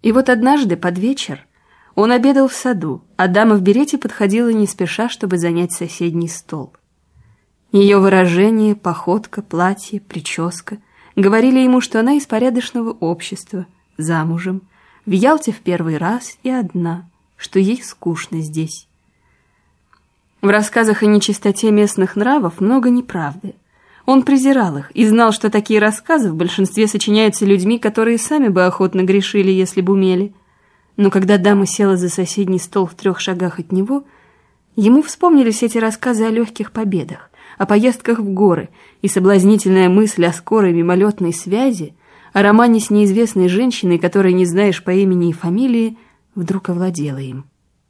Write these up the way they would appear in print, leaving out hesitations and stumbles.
И вот однажды под вечер он обедал в саду, а дама в берете подходила не спеша, чтобы занять соседний стол. Ее выражение, походка, платье, прическа говорили ему, что она из порядочного общества, замужем, в Ялте в первый раз и одна, что ей скучно здесь. В рассказах о нечистоте местных нравов много неправды. Он презирал их и знал, что такие рассказы в большинстве сочиняются людьми, которые сами бы охотно грешили, если бы умели. Но когда дама села за соседний стол в 3 шагах от него, ему вспомнились эти рассказы о легких победах, о поездках в горы, и соблазнительная мысль о скорой мимолетной связи, о романе с неизвестной женщиной, которой не знаешь по имени и фамилии, вдруг овладела им.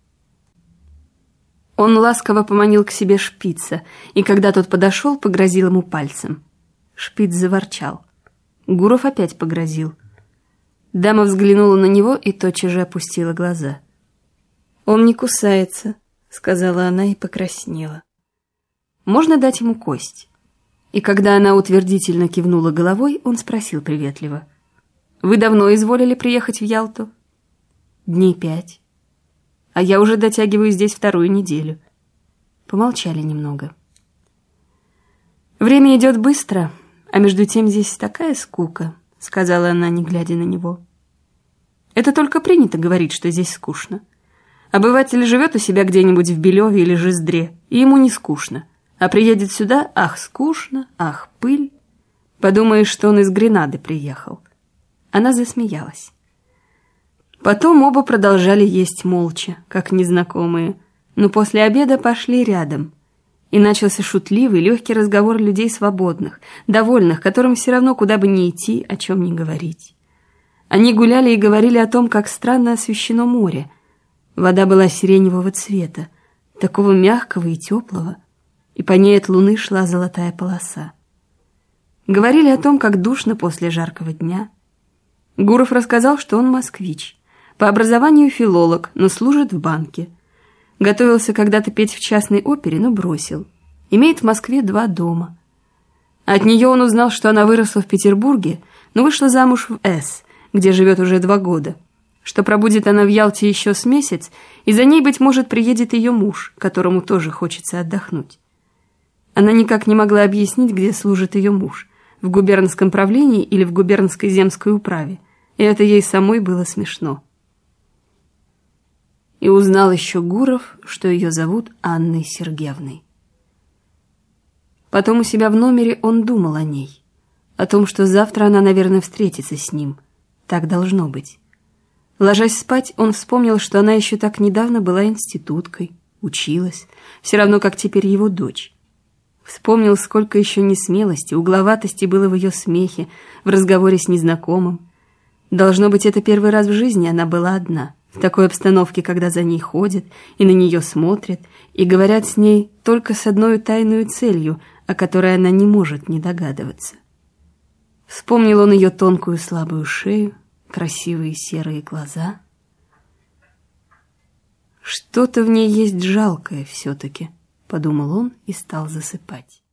Он ласково поманил к себе Шпица, и когда тот подошел, погрозил ему пальцем. Шпиц заворчал. Гуров опять погрозил. Дама взглянула на него и тотчас же опустила глаза. «Он не кусается», — сказала она и покраснела. «Можно дать ему кость?» И когда она утвердительно кивнула головой, он спросил приветливо. «Вы давно изволили приехать в Ялту?» «Дней 5. А я уже дотягиваю здесь 2-ю неделю». Помолчали немного. «Время идет быстро, а между тем здесь такая скука», — сказала она, не глядя на него. «Это только принято говорить, что здесь скучно. Обыватель живет у себя где-нибудь в Белеве или Жиздре, и ему не скучно. А приедет сюда, ах, скучно, ах, пыль. Подумаешь, что он из Гренады приехал». Она засмеялась. Потом оба продолжали есть молча, как незнакомые, но после обеда пошли рядом. И начался шутливый, легкий разговор людей свободных, довольных, которым все равно куда бы ни идти, о чем ни говорить. Они гуляли и говорили о том, как странно освещено море. Вода была сиреневого цвета, такого мягкого и теплого, и по ней от луны шла золотая полоса. Говорили о том, как душно после жаркого дня. Гуров рассказал, что он москвич, по образованию филолог, но служит в банке. Готовился когда-то петь в частной опере, но бросил. Имеет в Москве 2 дома. От нее он узнал, что она выросла в Петербурге, но вышла замуж в С, где живет уже 2 года, что пробудет она в Ялте еще с месяц, и за ней, быть может, приедет ее муж, которому тоже хочется отдохнуть. Она никак не могла объяснить, где служит ее муж, в губернском правлении или в губернской земской управе, и это ей самой было смешно. И узнал еще Гуров, что ее зовут Анной Сергеевной. Потом у себя в номере он думал о ней, о том, что завтра она, наверное, встретится с ним. Так должно быть. Ложась спать, он вспомнил, что она еще так недавно была институткой, училась, все равно, как теперь его дочь. Вспомнил, сколько еще несмелости, угловатости было в ее смехе, в разговоре с незнакомым. Должно быть, это первый раз в жизни она была одна, в такой обстановке, когда за ней ходят и на нее смотрят, и говорят с ней только с одной тайной целью, о которой она не может не догадываться. Вспомнил он ее тонкую слабую шею, красивые серые глаза. «Что-то в ней есть жалкое все-таки», — подумал он и стал засыпать.